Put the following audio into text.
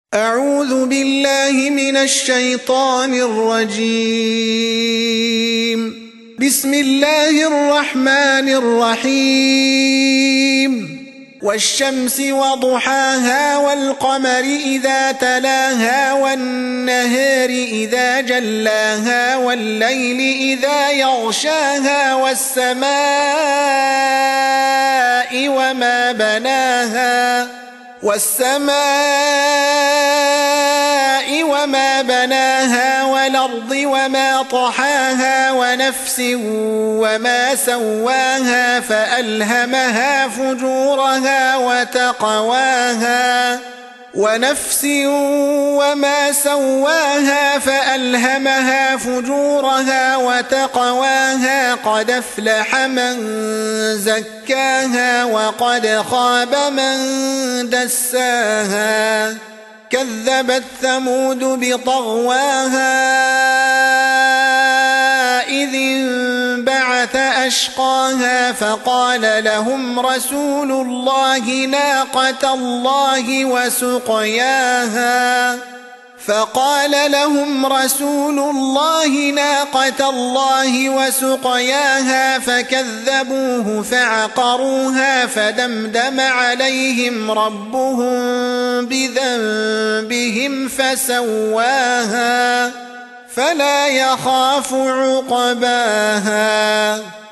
أعوذ بالله من الشيطان الرجيم. بسم الله الرحمن الرحيم. والشمس وضحاها والقمر إذا تلاها والنهار إذا جلاها والليل إذا يغشاها والسماء وما بناها والأرض وما طحاها ونفس وما سواها فألهمها فجورها وتقواها قد أفلح من زكاها وقد خاب من دساها كذبت ثمود بطغواها إذ انبعث أشقاها فقال لهم رسول الله ناقة الله وسقياها فكذبوه فعقروها فدمدم عليهم ربهم بذنبهم فسواها فلا يخاف عقباها.